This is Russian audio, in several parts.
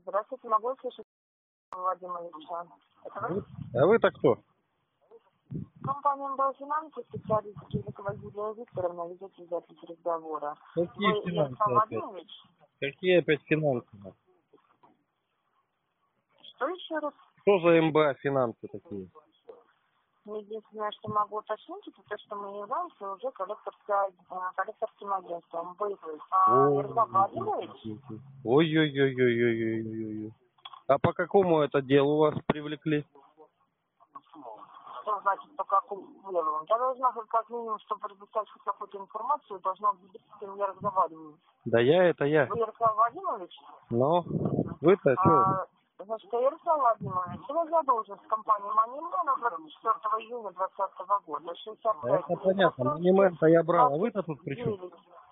Здравствуйте, могу услышать Владимира Ильича? Это вы? А вы-то кто? Компания МБА Финансы, специалист Чижикова Юлия Викторовна, ведете запись разговора. Какие Вы финансы Ярослав опять? Владимирович? Какие опять финансы? Что еще раз? Что за МБА финансы такие? Единственное, что могу уточнить, это то, что мы являемся уже коллекторским агентством. Вы, Ярослав Владимирович? Ой-ой-ой-ой-ой-ой-ой. А по какому это делу вас привлекли? Что значит, по какому делу? Я должна, как минимум, чтобы предоставить хоть какую-то информацию, должна убедиться, с кем я разговариваю. Да я. Вы Ярослав Владимирович? Но вы-то что? Значит, Ярослав Владимирович, я задолженность компании Moneyman от 24 июня 2020 года. 65 Это понятно. Анимент-то я брал, а вы-то тут при чем?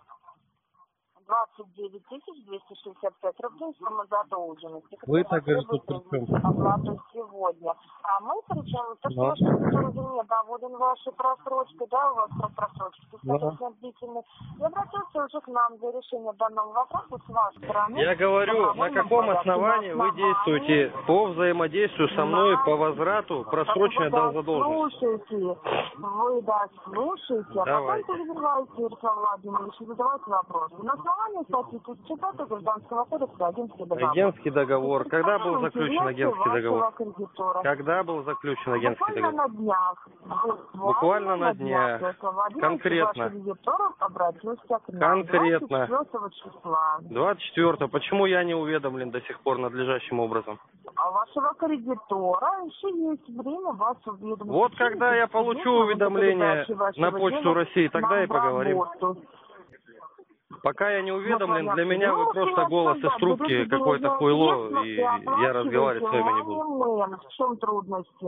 29 265 рублей сумма задолженности. Вы-то, говорит, тут при чем? Оплату сегодня. А мы причем, то, что ваш кредитор не доволен вашей просрочкой, да, у вас просрочки достаточно длительные, и обратился уже к нам для решения данного вопроса с вашей стороны. Я говорю, на каком основании вы действуете по взаимодействию со мной по возврату просроченной задолженности? Слушайте, вы дослушайте, а Давайте. потом перебивайте, Ярослав Владимирович, и задавайте вопросы. На основании статьи 34 Гражданского кодекса агентский договор. Агентский договор. Когда был заключен агентский договор? Кредитора. Когда был заключен агентский Буквально договор? на днях. Буквально на днях. Конкретно. Конкретно. 24 числа. 24-го. Почему я не уведомлен до сих пор надлежащим образом? А у вашего кредитора еще есть время вас уведомить. Вот когда я получу уведомление на Почту России, тогда и поговорим. Пока я не уведомлен, для меня вы просто голос из трубки, какое-то хуйло, и я разговаривать с вами не буду. В чем трудности?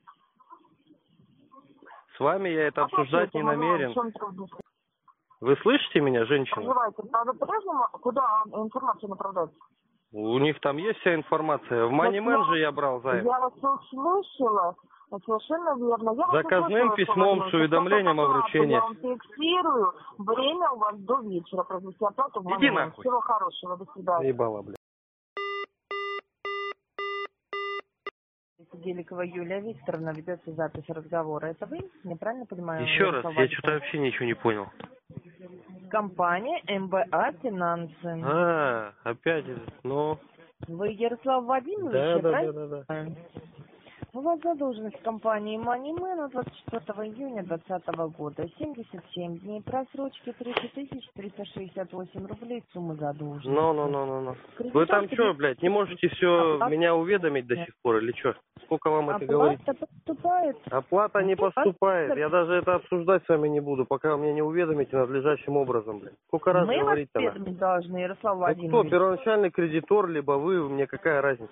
С вами я это обсуждать не намерен. В чем трудности? Вы слышите меня, женщина? Называйте, надо по-прежнему, куда информацию направлять? У них там есть вся информация. В Moneyman же я брал займ. Я вас услышала. Совершенно верно. Заказным письмом с уведомлением о вручении. Я вам фиксирую. Время у вас до вечера произвести оплату в Moneyman. Иди нахуй. Всего хорошего. До свидания. Ебала, блядь. Деликова Юлия Викторовна, ведется запись разговора. Это вы? Я правильно понимаю? Еще раз, я что-то вообще ничего не понял. Компания МБА Финансы. Опять, ну... Вы Ярослав Владимирович, Да. У вас задолженность компании Moneyman от 24 июня 2020 года. 77 дней просрочки, 30 368 рублей суммы задолженности. Ну. Вы там что, блядь, не можете все меня уведомить до сих пор или что? Сколько вам это говорить? Оплата поступает. Оплата не поступает. Я даже это обсуждать с вами не буду, пока вы меня не уведомите надлежащим образом, блядь. Сколько раз Мы вас говорить-то? уведомить должны, Ярослав Ну Владимирович. кто, первоначальный кредитор, либо вы, мне какая разница?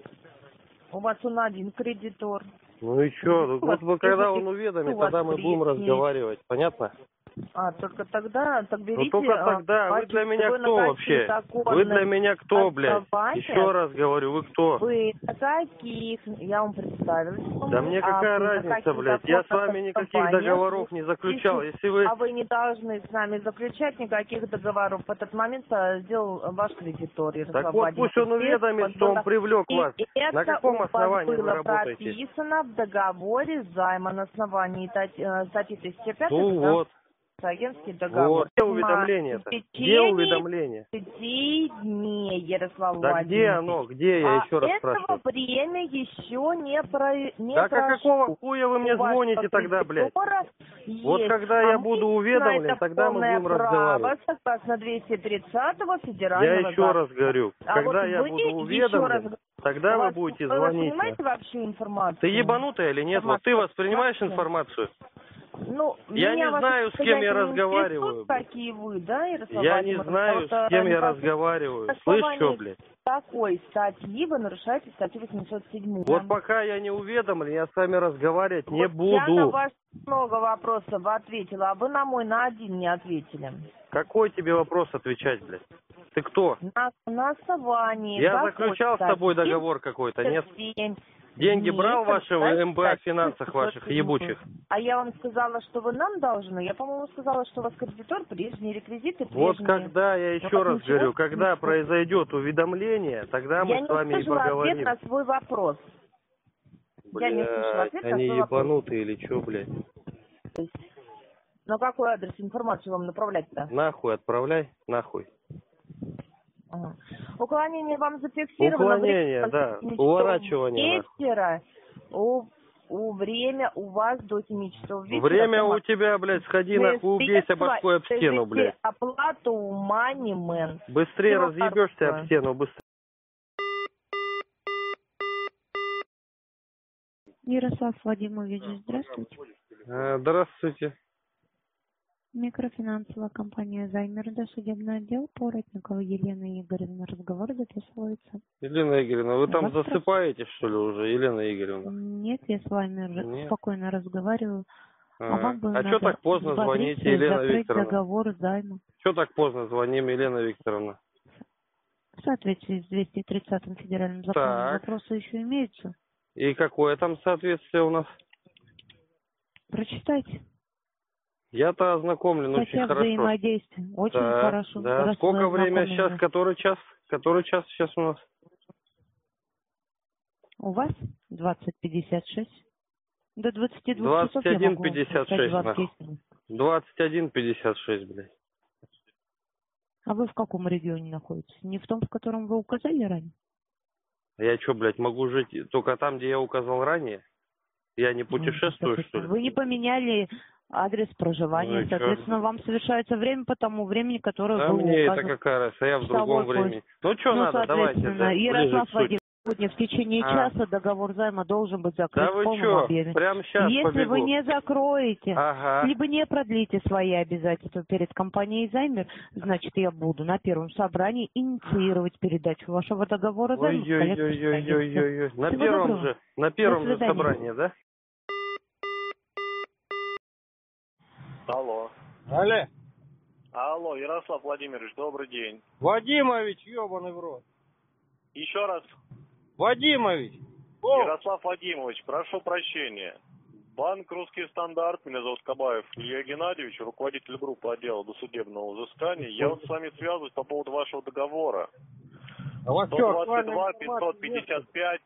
У вас он один кредитор. Ну и что? Вот когда он уведомит, тогда мы будем разговаривать. Понятно? Только тогда, так берите... Ну только тогда. Вы для меня кто вообще? Вы для меня кто, блядь? Еще раз говорю, вы кто? Вы каких? Я вам представилась. Да мне какая разница, блядь? Я с вами никаких договоров не заключал. Если вы... А вы не должны с нами заключать никаких договоров. В этот момент сделал ваш кредитор. Так вот, пусть он уведомит, что он привлек вас. На каком основании вы работаете? Это прописано в договоре займа на основании статьи 305. Ну вот. Агентский договор. Вот. Где уведомление-то? Где уведомление? 5 дней, Ярослав Да Владимирович. где оно? Где? Я еще раз спрашиваю. Этого время еще не прошло. Так а какого хуя вы мне звоните тогда, блядь? Вот когда я буду уведомлен, тогда мы будем разговаривать. Согласно 230-го федерального Я еще раз говорю, когда я буду уведомлен, тогда вы будете звонить. Вы понимаете вообще информацию? Ты ебанутая или нет? Вот ты воспринимаешь информацию? Ну, я не знаю, с кем я разговариваю. Такие вы, да, Ярослав я не знаю, с кем я разговариваю. Слышь, что, блядь? Какой статьи вы нарушаете статью 807? Вот пока я не уведомлен, я с вами разговаривать не буду. Я на вас много вопросов ответила, а вы на мой на один не ответили. Какой тебе вопрос отвечать, блядь? Ты кто? На основании. Я заключал с тобой договор какой-то, нет? Деньги Нет, брал ваши в МБА кстати, финансах ваших ебучих? А я вам сказала, что вы нам должны. Я, по-моему, сказала, что у вас кредитор прежние, реквизиты прежние. Вот когда, я еще раз говорю, когда произойдет уведомление, тогда мы с вами и поговорим. Я не услышала ответ на свой вопрос. Я не услышала ответ на они свой вопрос. ебанутые или что, блядь? На какой адрес информацию вам направлять-то? Нахуй отправляй, нахуй. Ага. Уклонение вам зафиксировано. Уклонение, да. Уворачивание. Вечера. Время у вас до 7 часов вечера. Время у тебя, блядь, сходи нахуй, убейся башкой об стену, блядь. Оплату MoneyMan. Быстрее разъебешься об стену, быстрее. Ярослав Вадимович, здравствуйте. Здравствуйте. Микрофинансовая компания «Займер», досудебный отдел, Поротникова Елена Игоревна. Разговор записывается. Елена Игоревна, вы там засыпаете, что ли, уже, Елена Игоревна? Нет, я с вами спокойно разговариваю. А что так поздно звоните, Елена Викторовна? Договор займа. Что так поздно звоним, Елена Викторовна? В соответствии с 230-м федеральным законом вопросы еще имеются. И какое там соответствие у нас? Прочитайте. Я-то ознакомлен очень хорошо. Взаимодействие. Очень хорошо. Да. Сколько время сейчас? Который час? Который час сейчас у нас? У вас 20:56. До 22 часов я могу 21:56. 21:56, блядь. А вы в каком регионе находитесь? Не в том, в котором вы указали ранее? Я что, блядь, могу жить только там, где я указал ранее? Я не путешествую, что ли? Вы не поменяли адрес проживания, соответственно, вам совершается время по тому времени, которое было указано. мне это какая разница, я в другом времени. Ну, что надо, давайте. Ярослав Вадимович, сегодня в течение часа договор займа должен быть закрыт в полном объеме. Прямо сейчас Если побегу. вы не закроете, либо не продлите свои обязательства перед компанией «Займер», значит, я буду на первом собрании инициировать передачу вашего договора займа. Ой-ой-ой-ой-ой-ой. На первом же собрании, да? Алло. Алло. Алло, Ярослав Владимирович, добрый день. Вадимович, ебаный в рот. Еще раз. Вадимович. Ярослав Вадимович, прошу прощения. Банк «Русский стандарт», меня зовут Кабаев Илья Геннадьевич, руководитель группы отдела досудебного взыскания. Я вот с вами связываюсь по поводу вашего договора. 122 555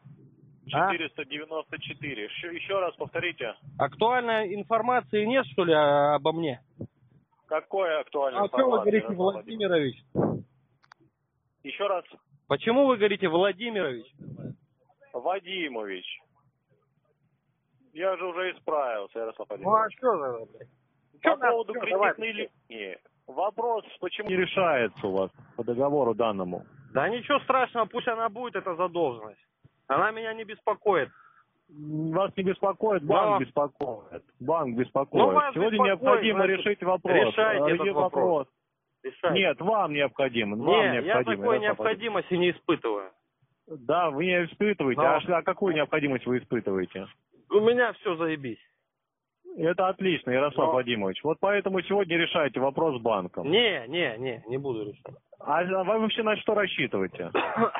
494. Еще раз повторите. Актуальной информации нет, что ли, обо мне? Какой актуальной информации? А что вы говорите, Владимирович? Еще раз. Почему вы говорите Владимирович? Вадимович. Я же уже исправился, Ярослав Владимирович. Ну а что за, блядь? По поводу кредитной линии. Вопрос, почему не решается у вас по договору данному? Да ничего страшного, пусть она будет, эта задолженность. Она меня не беспокоит. Вас не беспокоит, банк беспокоит. Банк беспокоит. Ну, сегодня необходимо решить вопрос. Решайте этот вопрос. Решайте. Нет, вам необходимо. Я такой необходимости не испытываю. Да, вы не испытываете. А какую необходимость вы испытываете? У меня все заебись. Это отлично, Ярослав Вадимович. Вот поэтому сегодня решайте вопрос с банком. Не буду решать. А вы вообще на что рассчитываете?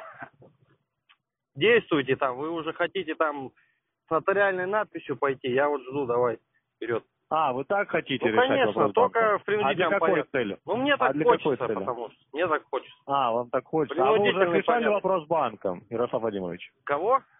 Действуйте там, вы уже хотите там с нотариальной надписью пойти, я вот жду, давай, вперед. А, вы так хотите решать конечно, вопрос только банка? в принудительном А для какой цели? Ну, мне так хочется, потому что мне так хочется. А, вам так хочется. А вы уже решали вопрос с банком, Ярослав Владимирович? Кого?